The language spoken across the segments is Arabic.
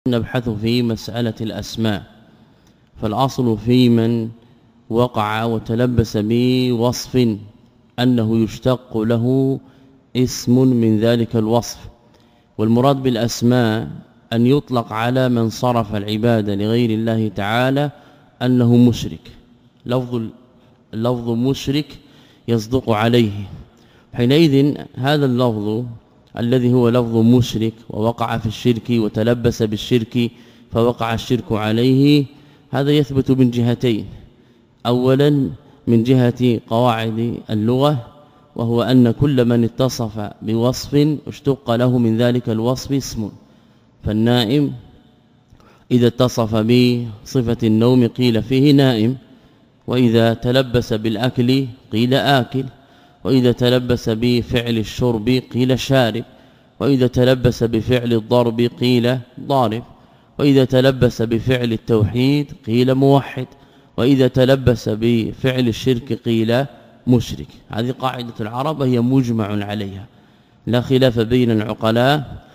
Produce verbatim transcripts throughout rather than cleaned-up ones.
نبحث في مسألة الأسماء. فالأصل في من وقع وتلبس بوصف أنه يشتق له اسم من ذلك الوصف، والمراد بالأسماء أن يطلق على من صرف العبادة لغير الله تعالى أنه مشرك. لفظ اللفظ مشرك يصدق عليه، حينئذ هذا اللفظ الذي هو لفظ مشرك ووقع في الشرك وتلبس بالشرك فوقع الشرك عليه، هذا يثبت من جهتين. اولا من جهة قواعد اللغة، وهو أن كل من اتصف بوصف اشتق له من ذلك الوصف اسم. فالنائم إذا اتصف بصفة النوم قيل فيه نائم، وإذا تلبس بالأكل قيل آكل، وإذا تلبس بفعل الشرب قيل شارب، وإذا تلبس بفعل الضرب قيل ضارب، وإذا تلبس بفعل التوحيد قيل موحد، وإذا تلبس بفعل الشرك قيل مشرك. هذه قاعدة العرب هي مجمع عليها، لا خلاف بين العقلاء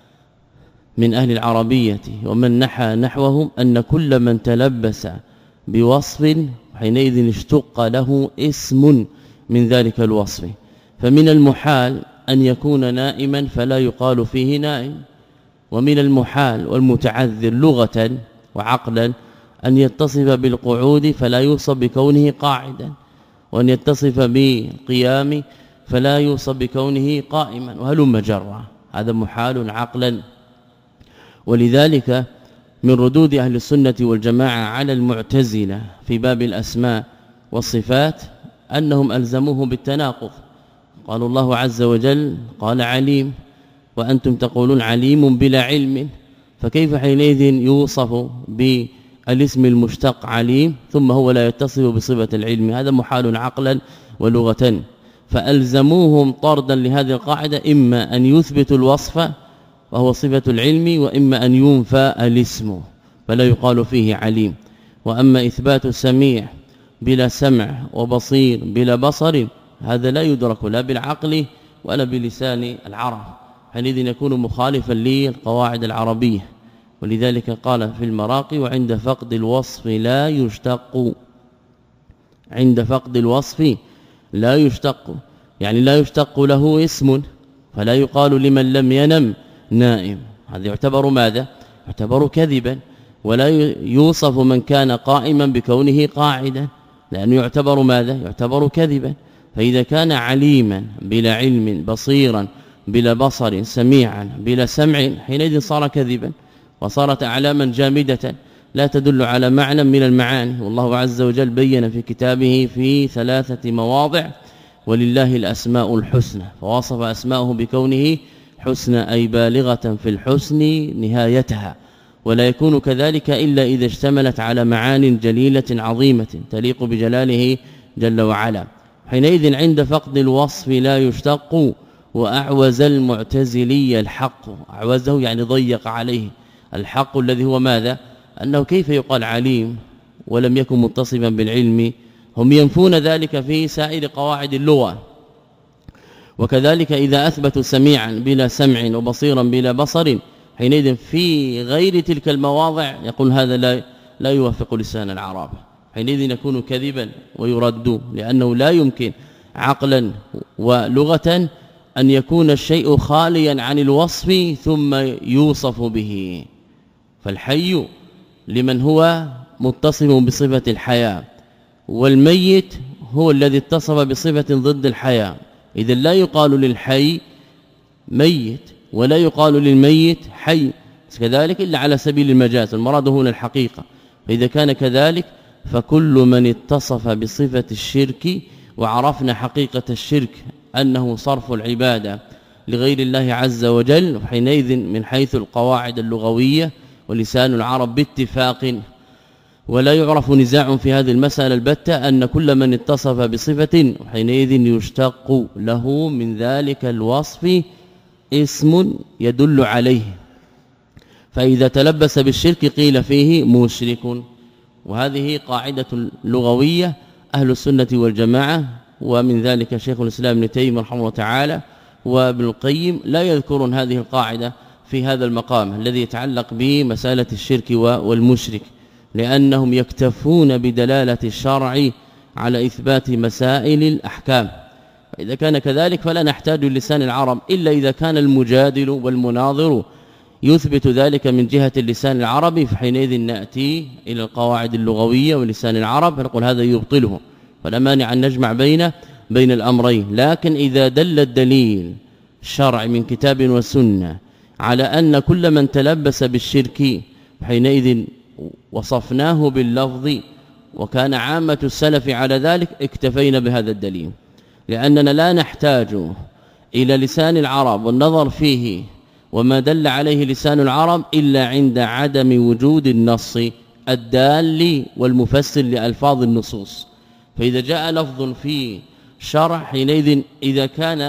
من أهل العربية ومن نحى نحوهم أن كل من تلبس بوصف حينئذ اشتق له اسم من ذلك الوصف. فمن المحال أن يكون نائما فلا يقال فيه نائم، ومن المحال والمتعذر لغة وعقلا أن يتصف بالقعود فلا يوصف بكونه قاعدا، وأن يتصف بالقيام فلا يوصف بكونه قائما، وهلم جرا. هذا محال عقلا. ولذلك من ردود أهل السنة والجماعة على المعتزلة في باب الأسماء والصفات أنهم ألزموه بالتناقض. قالوا الله عز وجل قال عليم، وأنتم تقولون عليم بلا علم، فكيف حينئذ يوصف بالاسم المشتق عليم ثم هو لا يتصف بصفة العلم؟ هذا محال عقلا ولغة. فألزموهم طردا لهذه القاعدة، إما أن يثبتوا الوصف وهو صفة العلم، وإما أن ينفى الاسم فلا يقال فيه عليم. وأما إثبات السميع بلا سمع وبصير بلا بصر هذا لا يدرك لا بالعقل ولا بلسان العرب، حينئذ يكون مخالفا للقواعد العربية. ولذلك قال في المراقي وعند فقد الوصف لا يشتق، عند فقد الوصف لا يشتق، يعني لا يشتق له اسم، فلا يقال لمن لم ينم نائم. هذا يعتبر ماذا؟ يعتبر كذبا. ولا يوصف من كان قائما بكونه قاعدا، لأنه يعتبر ماذا؟ يعتبر كذبا. فإذا كان عليما بلا علم، بصيرا بلا بصر، سميعا بلا سمع، حينئذ صار كذبا وصارت أعلاما جامدة لا تدل على معنى من المعاني. والله عز وجل بين في كتابه في ثلاثة مواضع ولله الأسماء الحسنى، فوصف أسماءه بكونه حسنى أي بالغة في الحسن نهايتها، ولا يكون كذلك إلا إذا اشتملت على معان جليلة عظيمة تليق بجلاله جل وعلا. حينئذ عند فقد الوصف لا يشتق. وأعوز المعتزلي الحق، أعوزه يعني ضيق عليه الحق الذي هو ماذا؟ أنه كيف يقال عليم ولم يكن متصفا بالعلم؟ هم ينفون ذلك في سائر قواعد اللغة. وكذلك إذا أثبتوا سميعا بلا سمع وبصيرا بلا بصر، حينئذ في غير تلك المواضع يقول هذا لا لا يوافق لسان العرب، حينئذ يكون كذبا ويرد، لأنه لا يمكن عقلا ولغة أن يكون الشيء خاليا عن الوصف ثم يوصف به. فالحي لمن هو متصف بصفة الحياة، والميت هو الذي اتصف بصفة ضد الحياة. إذا لا يقال للحي ميت ولا يقال للميت حي كذلك إلا على سبيل المجاز، المراد هنا الحقيقة. فإذا كان كذلك فكل من اتصف بصفة الشرك، وعرفنا حقيقة الشرك أنه صرف العبادة لغير الله عز وجل، حينئذ من حيث القواعد اللغوية ولسان العرب باتفاق ولا يعرف نزاع في هذه المسألة البتة أن كل من اتصف بصفة حينئذ يشتق له من ذلك الوصف اسم يدل عليه. فإذا تلبس بالشرك قيل فيه مشرك. وهذه قاعدة لغوية أهل السنة والجماعة، ومن ذلك شيخ الإسلام ابن تيمية رحمه الله تعالى وابن القيم لا يذكرون هذه القاعدة في هذا المقام الذي يتعلق بمسألة الشرك والمشرك، لأنهم يكتفون بدلالة الشرع على إثبات مسائل الأحكام. فإذا كان كذلك فلا نحتاج للسان العرب إلا إذا كان المجادل والمناظر يثبت ذلك من جهة اللسان العربي، فحينئذ نأتي إلى القواعد اللغوية ولسان العرب فنقول هذا يبطله، فلا مانع أن نجمع بين بين الأمرين. لكن إذا دل الدليل الشرع من كتاب وسنة على أن كل من تلبس بالشرك حينئذ وصفناه باللفظ وكان عامة السلف على ذلك، اكتفينا بهذا الدليل، لأننا لا نحتاج إلى لسان العرب والنظر فيه وما دل عليه لسان العرب إلا عند عدم وجود النص الدال والمفسر لألفاظ النصوص. فإذا جاء لفظ في شرح حينئذ إذا كان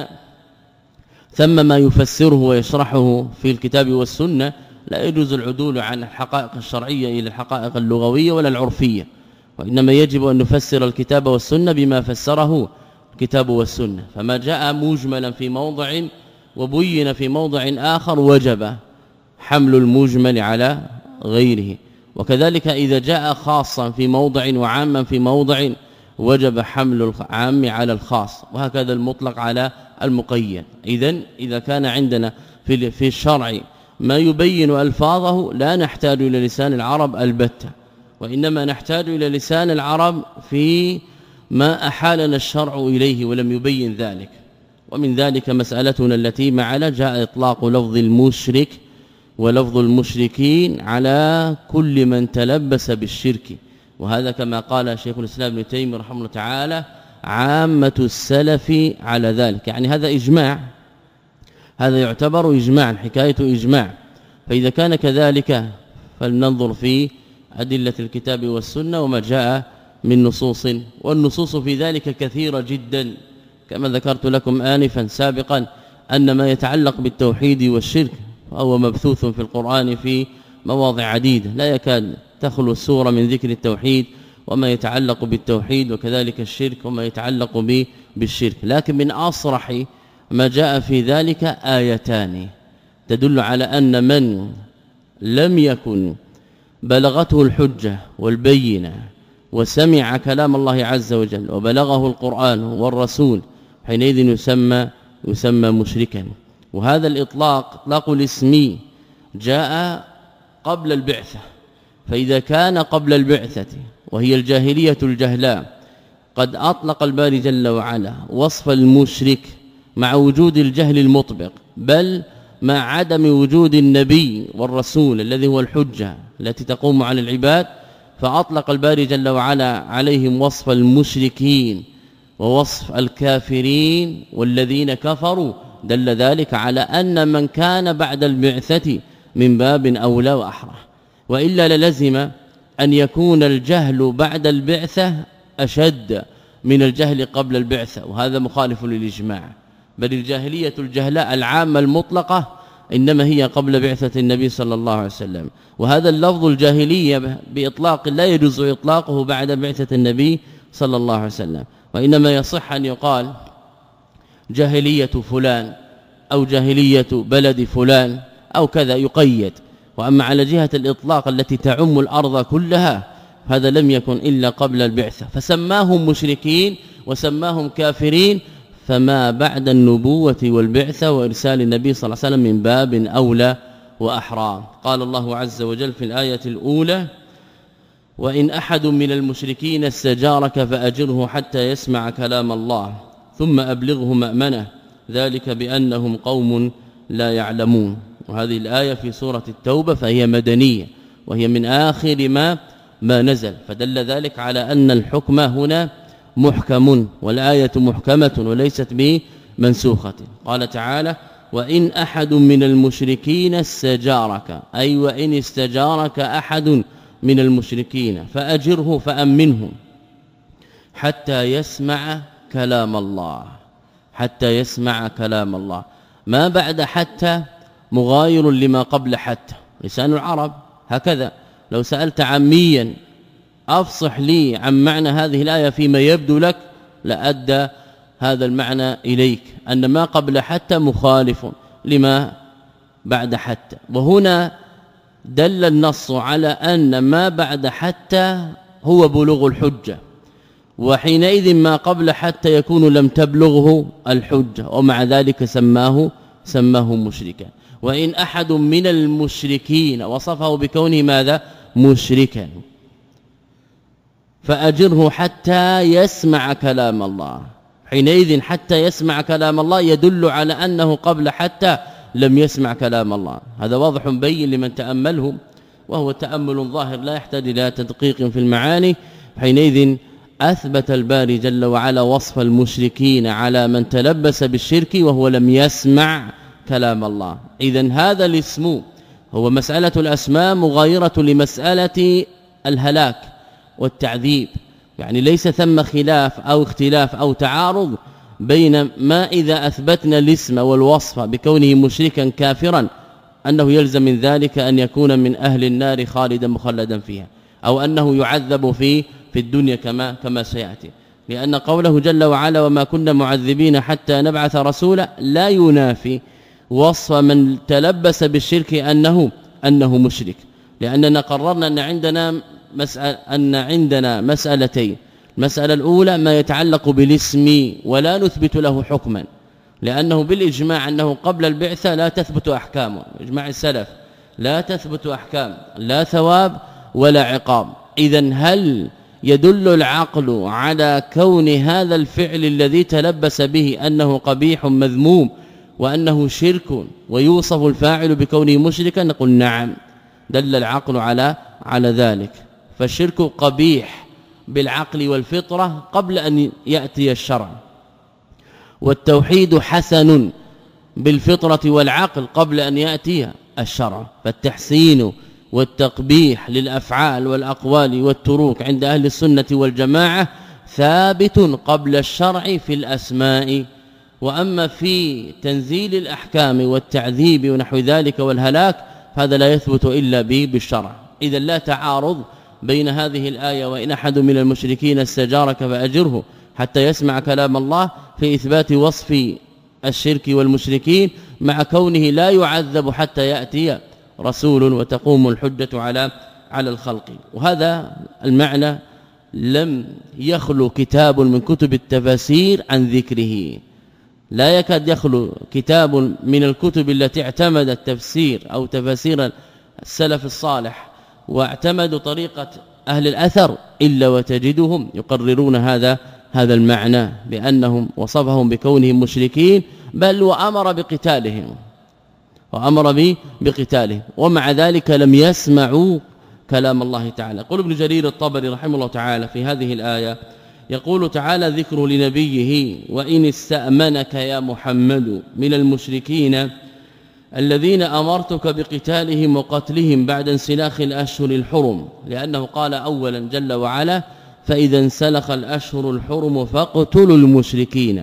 ثم ما يفسره ويشرحه في الكتاب والسنة لا يجوز العدول عن الحقائق الشرعية إلى الحقائق اللغوية ولا العرفية، وإنما يجب أن نفسر الكتاب والسنة بما فسره الكتاب والسنة. فما جاء مجملا في موضع وبين في موضع آخر وجب حمل المجمل على غيره، وكذلك إذا جاء خاصا في موضع وعاما في موضع وجب حمل العام على الخاص، وهكذا المطلق على المقيد. إذن إذا كان عندنا في في الشرع ما يبين ألفاظه لا نحتاج إلى لسان العرب البتة، وإنما نحتاج إلى لسان العرب في ما أحالنا الشرع إليه ولم يبين ذلك. ومن ذلك مسألتنا التي معنا جاء إطلاق لفظ المشرك ولفظ المشركين على كل من تلبس بالشرك، وهذا كما قال شيخ الإسلام ابن تيمية رحمه الله تعالى عامة السلف على ذلك، يعني هذا إجماع، هذا يعتبر إجماع، حكاية إجماع. فإذا كان كذلك فلننظر في أدلة الكتاب والسنة وما جاء من نصوص، والنصوص في ذلك كثيرة جدا كما ذكرت لكم آنفا سابقا أن ما يتعلق بالتوحيد والشرك فهو مبثوث في القرآن في مواضع عديدة، لا يكاد تخلو السورة من ذكر التوحيد وما يتعلق بالتوحيد وكذلك الشرك وما يتعلق به بالشرك. لكن من أصرح ما جاء في ذلك آيتان تدل على أن من لم يكن بلغته الحجة والبينة وسمع كلام الله عز وجل وبلغه القرآن والرسول حينئذ يسمى يسمى مشركا. وهذا الإطلاق إطلاق الاسم جاء قبل البعثة، فإذا كان قبل البعثة وهي الجاهلية الجهلاء قد أطلق الباري جل وعلا وصف المشرك مع وجود الجهل المطبق، بل مع عدم وجود النبي والرسول الذي هو الحجة التي تقوم على العباد، فأطلق الباري جل وعلا عليهم وصف المشركين ووصف الكافرين والذين كفروا، دل ذلك على أن من كان بعد البعثة من باب أولى وأحرى، وإلا للزم أن يكون الجهل بعد البعثة أشد من الجهل قبل البعثة، وهذا مخالف للإجماع. بل الجاهلية الجهلاء العامة المطلقة إنما هي قبل بعثة النبي صلى الله عليه وسلم، وهذا اللفظ الجاهلية بإطلاق لا يجوز إطلاقه بعد بعثة النبي صلى الله عليه وسلم، وإنما يصح أن يقال جاهلية فلان أو جاهلية بلد فلان أو كذا يقيد. وأما على جهة الإطلاق التي تعم الأرض كلها هذا لم يكن إلا قبل البعثة، فسماهم مشركين وسماهم كافرين، فما بعد النبوة والبعثة وإرسال النبي صلى الله عليه وسلم من باب أولى وأحرى. قال الله عز وجل في الآية الأولى: وإن أحد من المشركين استجارك فأجره حتى يسمع كلام الله ثم أبلغه مأمنه ذلك بأنهم قوم لا يعلمون. وهذه الآية في سورة التوبة فهي مدنية وهي من آخر ما ما نزل، فدل ذلك على أن الحكم هنا محكم والآية محكمة وليست بمنسوخة. قال تعالى: وإن أحد من المشركين استجارك، أي وإن استجارك أحد من المشركين فأجره فأمنه حتى يسمع كلام الله، حتى يسمع كلام الله. ما بعد حتى مغاير لما قبل حتى، لسان العرب هكذا. لو سألت عاميا أفصح لي عن معنى هذه الآية فيما يبدو لك لأدى هذا المعنى إليك، أن ما قبل حتى مخالف لما بعد حتى. وهنا دل النص على أن ما بعد حتى هو بلوغ الحجة، وحينئذ ما قبل حتى يكون لم تبلغه الحجة، ومع ذلك سماه سماه مشركا. وإن أحد من المشركين وصفه بكونه ماذا مشركا فأجره حتى يسمع كلام الله. حينئذ حتى يسمع كلام الله يدل على أنه قبل حتى لم يسمع كلام الله. هذا واضح بين لمن تأمله، وهو تأمل ظاهر لا يحتاج إلى تدقيق في المعاني. حينئذ أثبت الباري جل وعلا وصف المشركين على من تلبس بالشرك وهو لم يسمع كلام الله. إذن هذا الاسم هو مسألة الأسماء مغايرة لمسألة الهلاك والتعذيب، يعني ليس ثم خلاف أو اختلاف أو تعارض بين ما إذا أثبتنا الاسم والوصف بكونه مشركا كافرا أنه يلزم من ذلك أن يكون من أهل النار خالدا مخلدا فيها، أو أنه يعذب في في الدنيا كما كما سيأتي، لأن قوله جل وعلا وما كنا معذبين حتى نبعث رسولا لا ينافي وصف من تلبس بالشرك أنه أنه مشرك، لأننا قررنا أن عندنا مسألة أن عندنا مسألتين. المسألة الأولى ما يتعلق بالاسم ولا نثبت له حكما، لأنه بالإجماع أنه قبل البعثة لا تثبت أحكامه، إجماع السلف لا تثبت أحكام لا ثواب ولا عقاب. إذن هل يدل العقل على كون هذا الفعل الذي تلبس به أنه قبيح مذموم وأنه شرك ويوصف الفاعل بكونه مشركا؟ نقول نعم، دل العقل على على ذلك. فالشرك قبيح بالعقل والفطرة قبل أن يأتي الشرع، والتوحيد حسن بالفطرة والعقل قبل أن يأتي الشرع. فالتحسين والتقبيح للأفعال والأقوال والتروك عند أهل السنة والجماعة ثابت قبل الشرع في الأسماء، وأما في تنزيل الأحكام والتعذيب ونحو ذلك والهلاك فهذا لا يثبت إلا به بالشرع. إذا لا تعارض بين هذه الآية وإن أحد من المشركين استجارك فأجره حتى يسمع كلام الله في إثبات وصف الشرك والمشركين مع كونه لا يعذب حتى يأتي رسول وتقوم الحجة على على الخلق. وهذا المعنى لم يخلو كتاب من كتب التفاسير عن ذكره، لا يكاد يخلو كتاب من الكتب التي اعتمدت تفسير أو تفاسير السلف الصالح واعتمدوا طريقة أهل الأثر إلا وتجدهم يقررون هذا هذا المعنى بأنهم وصفهم بكونهم مشركين، بل وأمر بقتالهم وأمر به بقتالهم، ومع ذلك لم يسمعوا كلام الله تعالى. قل ابن جرير الطبري رحمه الله تعالى في هذه الآية يقول تعالى ذكر لنبيه وإن استأمنك يا محمد من المشركين الذين أمرتك بقتالهم وقتلهم بعد انسلاخ الأشهر الحرم، لأنه قال أولا جل وعلا فإذا انسلخ الأشهر الحرم فاقتلوا المشركين.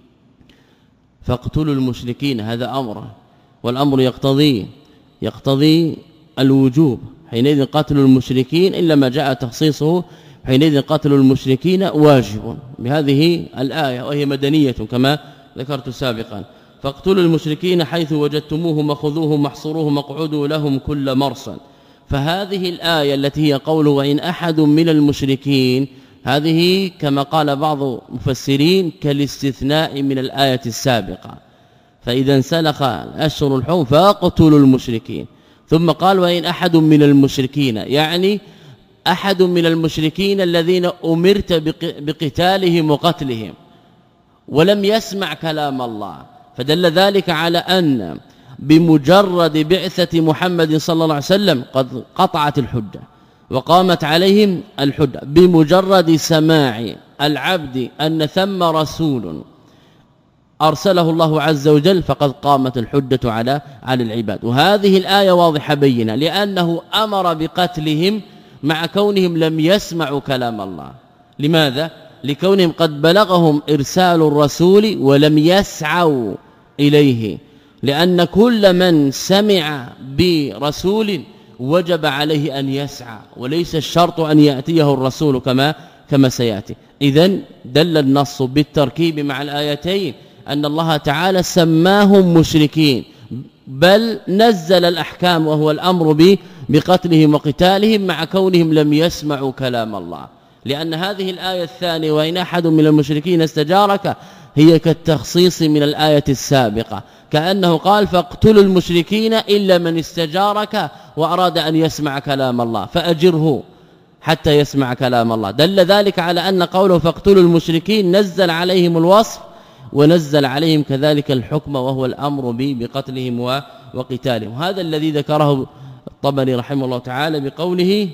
فاقتلوا المشركين هذا أمر، والأمر يقتضي يقتضي الوجوب، حينئذ قتل المشركين إلا ما جاء تخصيصه، حينئذ قتل المشركين واجب بهذه الآية وهي مدنية كما ذكرت سابقا. فاقتلوا المشركين حيث وجدتموهم وخذوهم واحصروهم واقعدوا لهم كل مرصد. فهذه الآية التي هي قوله وإن أحد من المشركين، هذه كما قال بعض المفسرين كالاستثناء من الآية السابقة، فإذا انسلخ الأشهر الحرم فاقتلوا المشركين، ثم قال وإن أحد من المشركين، يعني أحد من المشركين الذين أمرت بقتالهم وقتلهم ولم يسمع كلام الله، فدل ذلك على أن بمجرد بعثة محمد صلى الله عليه وسلم قد قطعت الحجة وقامت عليهم الحجة، بمجرد سماع العبد أن ثم رسول أرسله الله عز وجل فقد قامت الحجة على على العباد. وهذه الآية واضحة بينة، لأنه أمر بقتلهم مع كونهم لم يسمعوا كلام الله. لماذا؟ لكونهم قد بلغهم إرسال الرسول ولم يسعوا إليه، لأن كل من سمع برسول وجب عليه أن يسعى، وليس الشرط أن يأتيه الرسول كما كما سيأتي. إذن دل النص بالتركيب مع الآيتين أن الله تعالى سماهم مشركين بل نزل الأحكام وهو الأمر به بقتلهم وقتالهم مع كونهم لم يسمعوا كلام الله، لأن هذه الآية الثانية وإن أحد من المشركين استجارك هي كالتخصيص من الآية السابقة، كأنه قال فاقتلوا المشركين إلا من استجارك وأراد أن يسمع كلام الله فأجره حتى يسمع كلام الله. دل ذلك على أن قوله فاقتلوا المشركين نزل عليهم الوصف ونزل عليهم كذلك الحكم وهو الأمر به بقتلهم وقتالهم. هذا الذي ذكره الطبري رحمه الله تعالى بقوله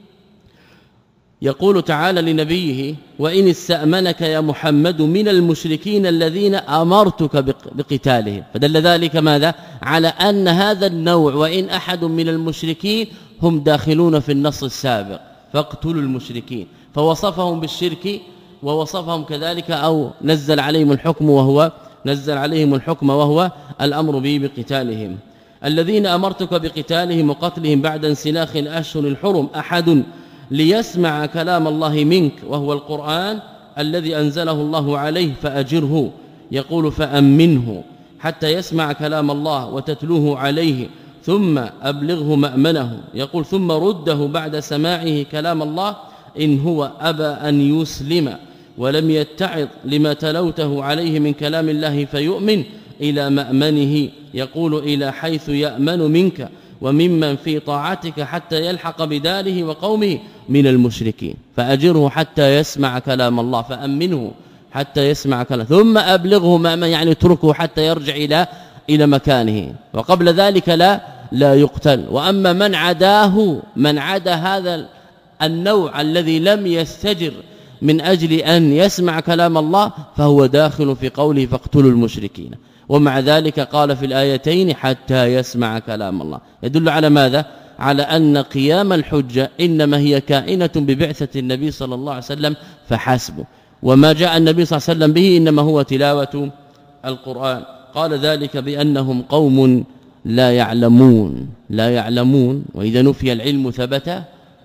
يقول تعالى لنبيه وإن استأمنك يا محمد من المشركين الذين أمرتك بقتالهم، فدل ذلك ماذا؟ على أن هذا النوع وإن أحد من المشركين هم داخلون في النص السابق فاقتلوا المشركين، فوصفهم بالشرك ووصفهم كذلك أو نزل عليهم الحكم وهو نزل عليهم الحكم وهو الأمر به بقتالهم. الذين أمرتك بقتالهم وقتلهم بعد انسلاخ الأشهر الحرم أحد ليسمع كلام الله منك وهو القرآن الذي أنزله الله عليه فأجره، يقول فأمنه حتى يسمع كلام الله وتتلوه عليه ثم أبلغه مأمنه، يقول ثم رده بعد سماعه كلام الله إن هو أبى أن يسلم ولم يتعظ لما تلوته عليه من كلام الله فيؤمن إلى مأمنه، يقول إلى حيث يأمن منك وممن في طاعتك حتى يلحق بداره وقومه من المشركين، فأجره حتى يسمع كلام الله فأمنه حتى يسمع كلام ثم أبلغه مأمن، يعني اتركه حتى يرجع إلى إلى مكانه، وقبل ذلك لا لا يقتل. وأما من عداه من عدا هذا النوع الذي لم يستجر من أجل أن يسمع كلام الله فهو داخل في قوله فاقتلوا المشركين، ومع ذلك قال في الآيتين حتى يسمع كلام الله، يدل على ماذا؟ على أن قيام الحجة إنما هي كائنة ببعثة النبي صلى الله عليه وسلم فحسبه، وما جاء النبي صلى الله عليه وسلم به إنما هو تلاوة القرآن. قال ذلك بأنهم قوم لا يعلمون لا يعلمون وإذا نفي العلم ثبت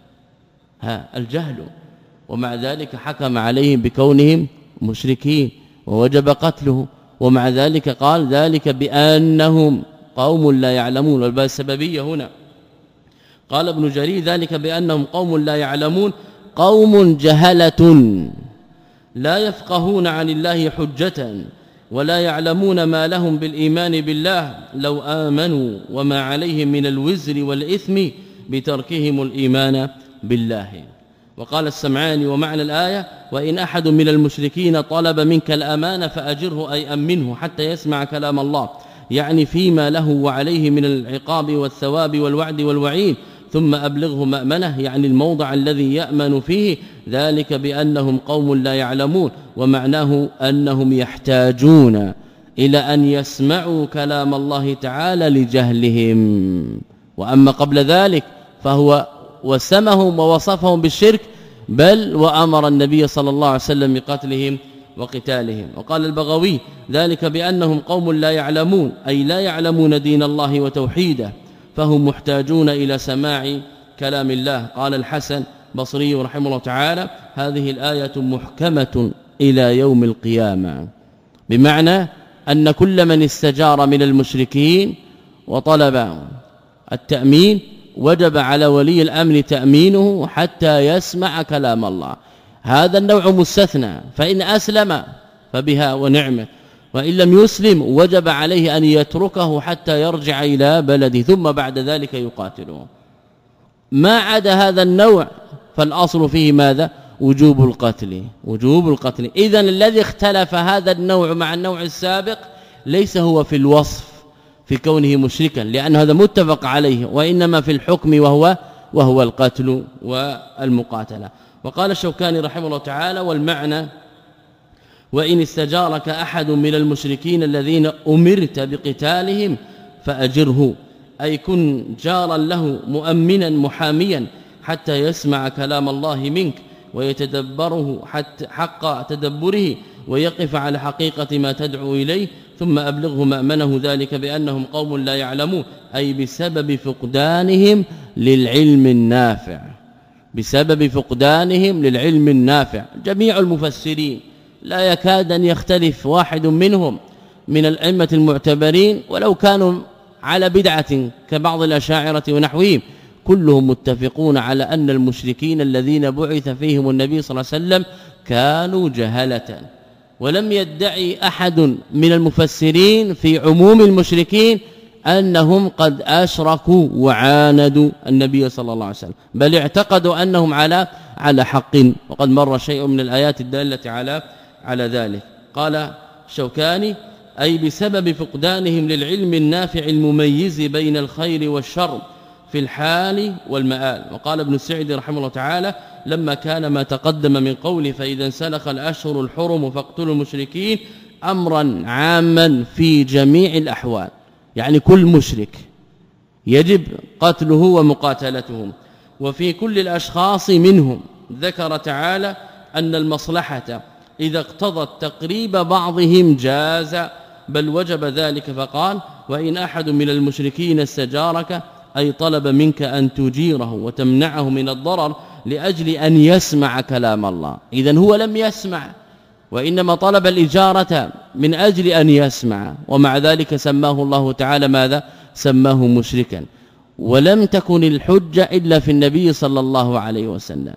ها الجهل، ومع ذلك حكم عليهم بكونهم مشركين ووجب قتله، ومع ذلك قال ذلك بأنهم قوم لا يعلمون، والباء السببية هنا. قال ابن جرير ذلك بأنهم قوم لا يعلمون قوم جهلة لا يفقهون عن الله حجة ولا يعلمون ما لهم بالإيمان بالله لو آمنوا وما عليهم من الوزر والإثم بتركهم الإيمان بالله. وقال السمعاني ومعنى الآية وإن أحد من المشركين طلب منك الأمان فأجره أي أمنه حتى يسمع كلام الله، يعني فيما له وعليه من العقاب والثواب والوعد والوعيد، ثم أبلغه مأمنه يعني الموضع الذي يأمن فيه، ذلك بأنهم قوم لا يعلمون، ومعناه أنهم يحتاجون إلى أن يسمعوا كلام الله تعالى لجهلهم. وأما قبل ذلك فهو وسمهم ووصفهم بالشرك، بل وأمر النبي صلى الله عليه وسلم بقتلهم وقتالهم. وقال البغوي ذلك بأنهم قوم لا يعلمون أي لا يعلمون دين الله وتوحيده، فهم محتاجون إلى سماع كلام الله. قال الحسن بصري رحمه الله تعالى هذه الآية محكمة إلى يوم القيامة، بمعنى أن كل من استجار من المشركين وطلب التأمين وجب على ولي الأمر تأمينه حتى يسمع كلام الله. هذا النوع مستثنى، فإن أسلم فبها ونعمه، وإن لم يسلم وجب عليه أن يتركه حتى يرجع إلى بلده ثم بعد ذلك يقاتله. ما عدا هذا النوع فالأصل فيه ماذا؟ وجوب القتل وجوب القتل. إذن الذي اختلف هذا النوع مع النوع السابق ليس هو في الوصف في كونه مشركا، لأن هذا متفق عليه، وإنما في الحكم وهو وهو القتل والمقاتلة. وقال الشوكاني رحمه الله تعالى والمعنى وإن استجارك أحد من المشركين الذين أمرت بقتالهم فأجره، أي كن جارا له مؤمنا محاميا حتى يسمع كلام الله منك ويتدبره حتى حق تدبره ويقف على حقيقة ما تدعو إليه، ثم أبلغه مأمنه ذلك بأنهم قوم لا يعلمون أي بسبب فقدانهم للعلم النافع بسبب فقدانهم للعلم النافع. جميع المفسرين لا يكاد أن يختلف واحد منهم من الأئمة المعتبرين ولو كانوا على بدعة كبعض الأشاعرة ونحوهم، كلهم متفقون على أن المشركين الذين بعث فيهم النبي صلى الله عليه وسلم كانوا جهلة. ولم يدعي أحد من المفسرين في عموم المشركين أنهم قد أشركوا وعاندوا النبي صلى الله عليه وسلم، بل اعتقدوا أنهم على على حق، وقد مر شيء من الآيات الدالة على على ذلك. قال الشوكاني: أي بسبب فقدانهم للعلم النافع المميز بين الخير والشر في الحال والمآل. وقال ابن السعدي رحمه الله تعالى: لما كان ما تقدم من قوله فإذا انسلخ الأشهر الحرم فاقتلوا المشركين أمرا عاما في جميع الأحوال، يعني كل مشرك يجب قتله ومقاتلتهم، وفي كل الأشخاص منهم، ذكر تعالى أن المصلحة إذا اقتضت تقريب بعضهم جاز، بل وجب ذلك، فقال: وإن أحد من المشركين استجارك، أي طلب منك أن تجيره وتمنعه من الضرر لأجل أن يسمع كلام الله. إذن هو لم يسمع، وإنما طلب الإجارة من أجل أن يسمع، ومع ذلك سماه الله تعالى ماذا؟ سماه مشركا. ولم تكن الحجة إلا في النبي صلى الله عليه وسلم.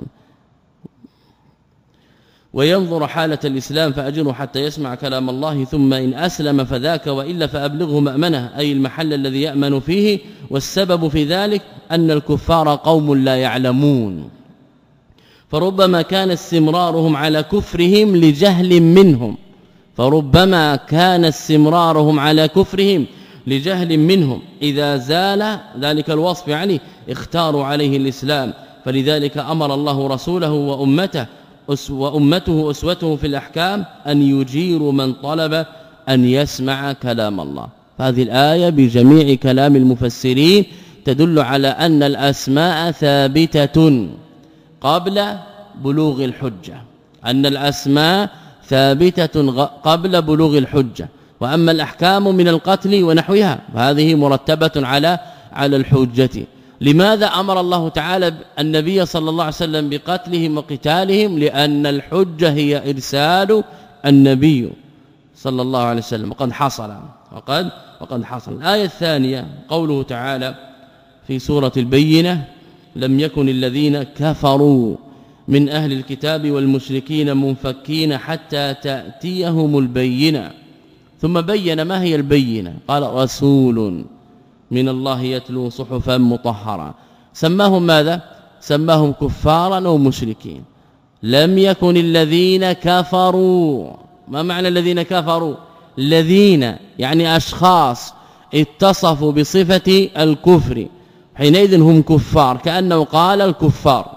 وينظر حالة الإسلام فأجره حتى يسمع كلام الله، ثم إن أسلم فذاك، وإلا فأبلغه مأمنه، أي المحل الذي يأمن فيه. والسبب في ذلك أن الكفار قوم لا يعلمون، فربما كان استمرارهم على كفرهم لجهل منهم فربما كان استمرارهم على كفرهم لجهل منهم إذا زال ذلك الوصف يعني اختاروا عليه الإسلام. فلذلك أمر الله رسوله وأمته وأمته أسوته في الأحكام أن يجيروا من طلب أن يسمع كلام الله. هذه الآية بجميع كلام المفسرين تدل على أن الأسماء ثابتة قبل بلوغ الحجة، أن الأسماء ثابتة قبل بلوغ الحجة، وأما الأحكام من القتل ونحوها فهذه مرتبة على على الحجة. لماذا أمر الله تعالى النبي صلى الله عليه وسلم بقتلهم وقتالهم؟ لأن الحجة هي إرسال النبي صلى الله عليه وسلم، وقد حصل وقد وقد حصل. الآية الثانية قوله تعالى في سورة البينة: لم يكن الذين كفروا من أهل الكتاب والمشركين منفكين حتى تأتيهم البينة. ثم بين ما هي البينة، قال: رسول من الله يتلو صحفا مطهرة. سماهم ماذا؟ سماهم كفارا أو مشركين. لم يكن الذين كفروا، ما معنى الذين كفروا؟ الذين يعني أشخاص اتصفوا بصفة الكفر، حينئذ هم كفار، كأنه قال الكفار.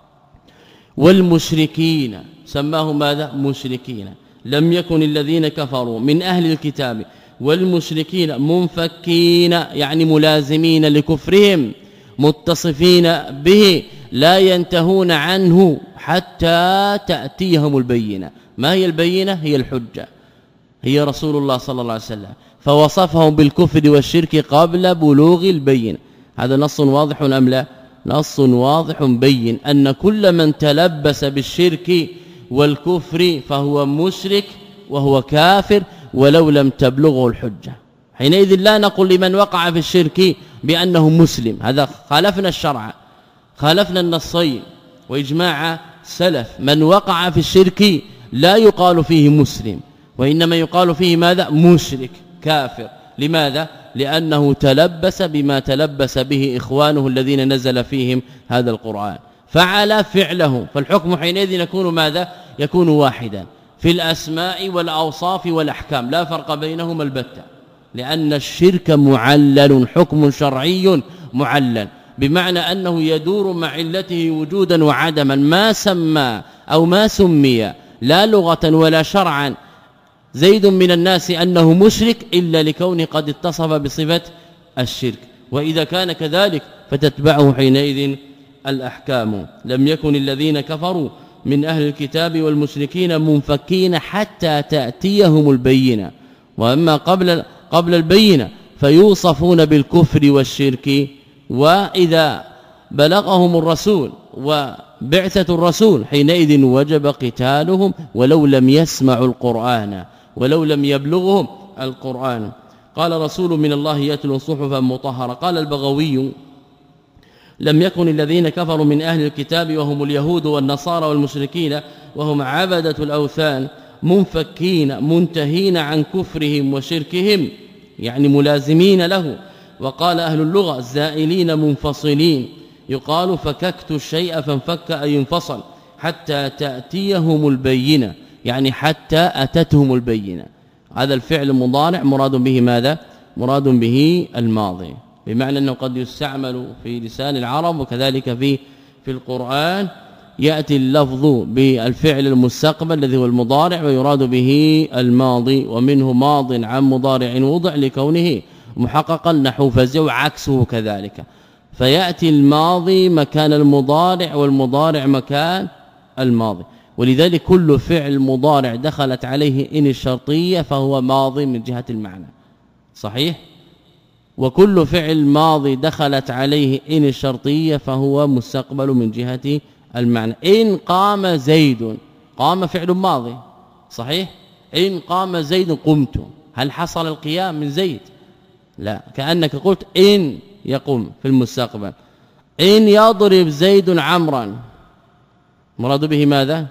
والمشركين سماهم ماذا؟ مشركين. لم يكن الذين كفروا من أهل الكتاب والمشركين منفكين يعني ملازمين لكفرهم متصفين به لا ينتهون عنه حتى تأتيهم البينة. ما هي البينة؟ هي الحجة، هي رسول الله صلى الله عليه وسلم، فوصفهم بالكفر والشرك قبل بلوغ البينة. هذا نص واضح أم لا؟ نص واضح بين أن كل من تلبس بالشرك والكفر فهو مشرك وهو كافر ولو لم تبلغه الحجة. حينئذ لا نقول لمن وقع في الشرك بأنه مسلم، هذا خالفنا الشرع، خالفنا النصين وإجماع سلف. من وقع في الشرك لا يقال فيه مسلم، وإنما يقال فيه ماذا؟ مشرك كافر. لماذا؟ لأنه تلبس بما تلبس به إخوانه الذين نزل فيهم هذا القرآن، فعل فعله، فالحكم حينئذ يكون ماذا؟ يكون واحدا في الأسماء والأوصاف والأحكام، لا فرق بينهما البتة، لأن الشرك معلل، حكم شرعي معلل، بمعنى أنه يدور مع علته وجودا وعدما، ما سمى أو ما سمي لا لغة ولا شرعا زيد من الناس أنه مشرك إلا لكونه قد اتصف بصفة الشرك، وإذا كان كذلك فتتبعه حينئذ الأحكام. لم يكن الذين كفروا من أهل الكتاب والمشركين منفكين حتى تأتيهم البينة. وأما قبل قبل البينة فيوصفون بالكفر والشرك، وإذا بلغهم الرسول وبعثة الرسول حينئذ وجب قتالهم ولو لم يسمعوا القرآن، ولو لم يبلغهم القرآن. قال رسول من الله يتلو صحفا مطهرة. قال البغوي لم يكن الذين كفروا من أهل الكتاب وهم اليهود والنصارى والمشركين وهم عبدة الأوثان منفكين منتهين عن كفرهم وشركهم يعني ملازمين له. وقال أهل اللغة زائلين منفصلين، يقال فككت الشيء فانفك أي انفصل حتى تأتيهم البينة، يعني حتى أتتهم البينة. هذا الفعل المضارع مراد به ماذا؟ مراد به الماضي، بمعنى أنه قد يستعمل في لسان العرب وكذلك في في القرآن يأتي اللفظ بالفعل المستقبل الذي هو المضارع ويراد به الماضي، ومنه ماض عن مضارع وضع لكونه محققا نحو فزع عكسه كذلك، فيأتي الماضي مكان المضارع والمضارع مكان الماضي. ولذلك كل فعل مضارع دخلت عليه إن الشرطية فهو ماضي من جهة المعنى، صحيح؟ وكل فعل ماضي دخلت عليه إن الشرطية فهو مستقبل من جهة المعنى. إن قام زيد، قام فعل ماضي صحيح؟ إن قام زيد قمت، هل حصل القيام من زيد؟ لا، كأنك قلت إن يقوم في المستقبل. إن يضرب زيد عمرا مراد به ماذا؟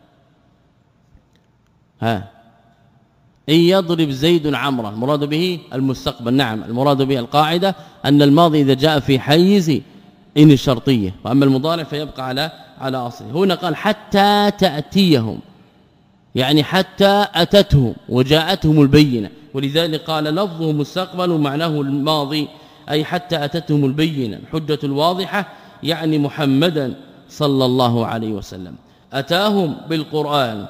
ها إن يضرب زيد عمرا مراد به المستقبل. نعم، المراد به القاعدة أن الماضي إذا جاء في حيز إن الشرطية، وأما المضارع فيبقى على على أصله. هنا قال حتى تأتيهم، يعني حتى أتتهم وجاءتهم البينة، ولذلك قال لفظه مستقبل ومعناه الماضي، أي حتى أتتهم البينة الحجة الواضحة، يعني محمدا صلى الله عليه وسلم. أتاهم بالقرآن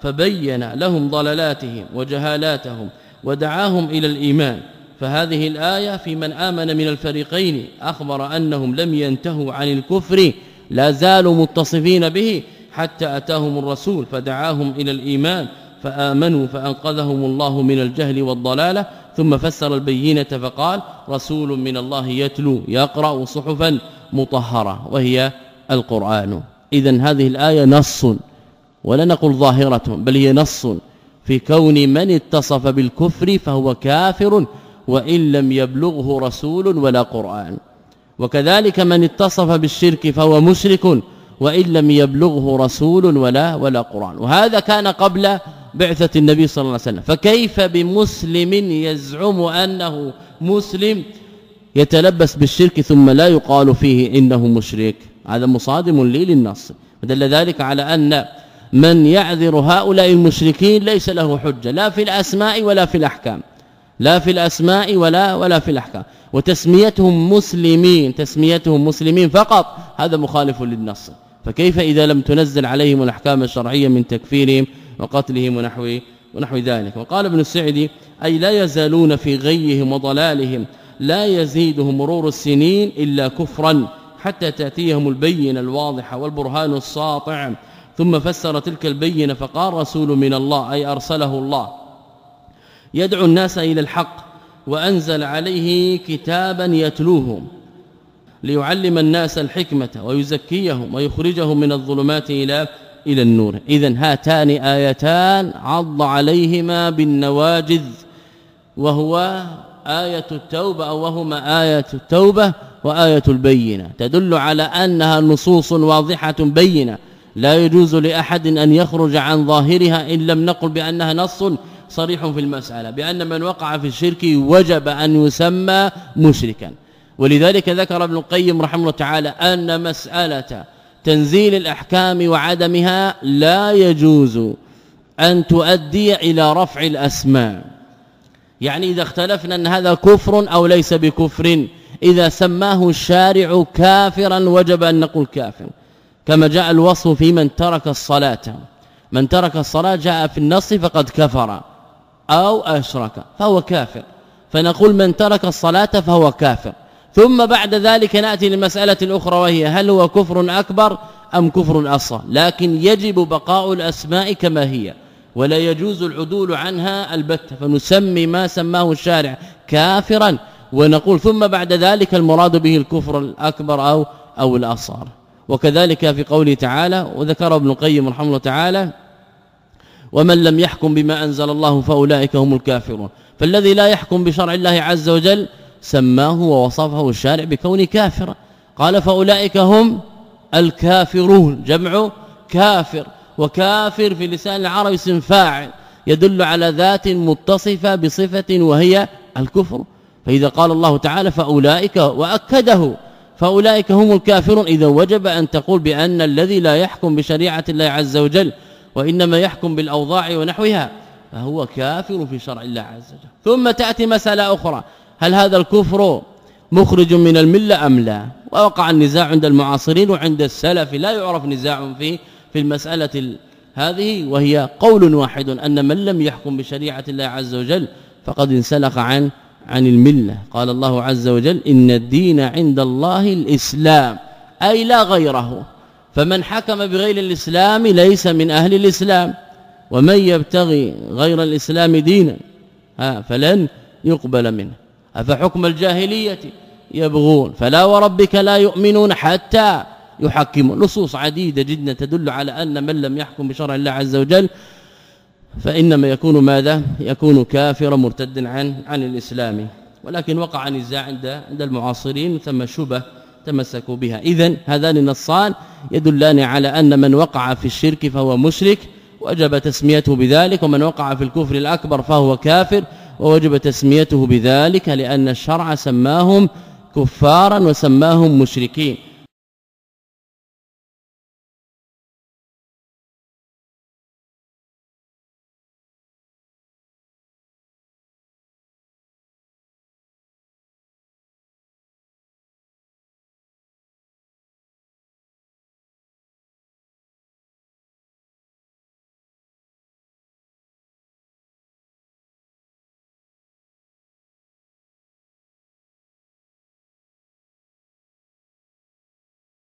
فبين لهم ضلالاتهم وجهالاتهم ودعاهم إلى الإيمان. فهذه الآية في من آمن من الفريقين أخبر أنهم لم ينتهوا عن الكفر، لا زالوا متصفين به حتى أتاهم الرسول فدعاهم إلى الإيمان فآمنوا فأنقذهم الله من الجهل والضلالة. ثم فسر البينة فقال رسول من الله يتلو يقرأ صحفا مطهرة وهي القرآن. إذن هذه الآية نص، ولا نقول ظاهرة، بل هي نص في كون من اتصف بالكفر فهو كافر وإن لم يبلغه رسول ولا قرآن، وكذلك من اتصف بالشرك فهو مشرك وإن لم يبلغه رسول ولا ولا قرآن. وهذا كان قبل بعثة النبي صلى الله عليه وسلم، فكيف بمسلم يزعم أنه مسلم يتلبس بالشرك ثم لا يقال فيه إنه مشرك؟ هذا مصادم لي للنص، ودل ذلك على أن من يعذر هؤلاء المشركين ليس له حجة لا في الأسماء ولا في الأحكام، لا في الأسماء ولا ولا في الأحكام. وتسميتهم مسلمين تسميتهم مسلمين فقط هذا مخالف للنص، فكيف إذا لم تنزل عليهم الأحكام الشرعية من تكفيرهم وقتلهم ونحو ونحو ذلك. وقال ابن السعدي أي لا يزالون في غيهم وضلالهم لا يزيدهم مرور السنين إلا كفرا حتى تأتيهم البينة الواضحة والبرهان الساطع. ثم فسر تلك البينة فقال رسول من الله أي أرسله الله يدعو الناس إلى الحق وأنزل عليه كتابا يتلوهم ليعلم الناس الحكمة ويزكيهم ويخرجهم من الظلمات إلى إلى النور. إذن هاتان آيتان عض عليهما بالنواجذ، وهو آية التوبة أو وهما آية التوبة وآية البينة، تدل على أنها نصوص واضحة بينة لا يجوز لأحد أن يخرج عن ظاهرها إن لم نقل بأنها نص صريح في المسألة بأن من وقع في الشرك وجب أن يسمى مشركا. ولذلك ذكر ابن القيم رحمه الله تعالى أن مسألة تنزيل الأحكام وعدمها لا يجوز أن تؤدي إلى رفع الأسماء، يعني إذا اختلفنا أن هذا كفر أو ليس بكفر، إذا سماه الشارع كافرا وجب أن نقول كافر، كما جاء الوصف في من ترك الصلاة، من ترك الصلاة جاء في النص فقد كفر أو أشرك فهو كافر، فنقول من ترك الصلاة فهو كافر. ثم بعد ذلك نأتي للمسألة الأخرى وهي هل هو كفر أكبر أم كفر أصغر، لكن يجب بقاء الأسماء كما هي ولا يجوز العدول عنها البتة، فنسمي ما سماه الشارع كافرا ونقول ثم بعد ذلك المراد به الكفر الأكبر أو أو الأصغر. وكذلك في قوله تعالى وذكر ابن القيم رحمه الله تعالى ومن لم يحكم بما أنزل الله فأولئك هم الكافرون، فالذي لا يحكم بشرع الله عز وجل سماه ووصفه الشارع بكون كافرا. قال فاولئك هم الكافرون، جمع كافر، وكافر في لسان العرب اسم فاعل يدل على ذات متصفه بصفه وهي الكفر. فإذا قال الله تعالى فاولئك واكده فاولئك هم الكافرون، اذا وجب أن تقول بأن الذي لا يحكم بشريعه الله عز وجل وانما يحكم بالاوضاع ونحوها فهو كافر في شرع الله عز وجل. ثم تأتي مسألة أخرى، هل هذا الكفر مخرج من المله ام لا؟ ووقع النزاع عند المعاصرين وعند السلف، لا يعرف نزاع في في المسألة هذه، وهي قول واحد أن من لم يحكم بشريعه الله عز وجل فقد انسلخ عن عن المله. قال الله عز وجل إن الدين عند الله الإسلام، أي لا غيره، فمن حكم بغير الإسلام ليس من أهل الإسلام، ومن يبتغي غير الإسلام دينا ها فلن يقبل منه. أفحكم الجاهلية يبغون فلا وربك لا يؤمنون حتى يحكموا. نصوص عديدة جدا تدل على أن من لم يحكم بشرع الله عز وجل فإنما يكون ماذا؟ يكون كافرا مرتدا عن عن الإسلام. ولكن وقع نزاع عند عند المعاصرين ثم شبه تمسكوا بها. إذن هذان النصان يدلان على أن من وقع في الشرك فهو مشرك وجب تسميته بذلك، ومن وقع في الكفر الأكبر فهو كافر ووجب تسميته بذلك، لأن الشرع سماهم كفارا وسماهم مشركين.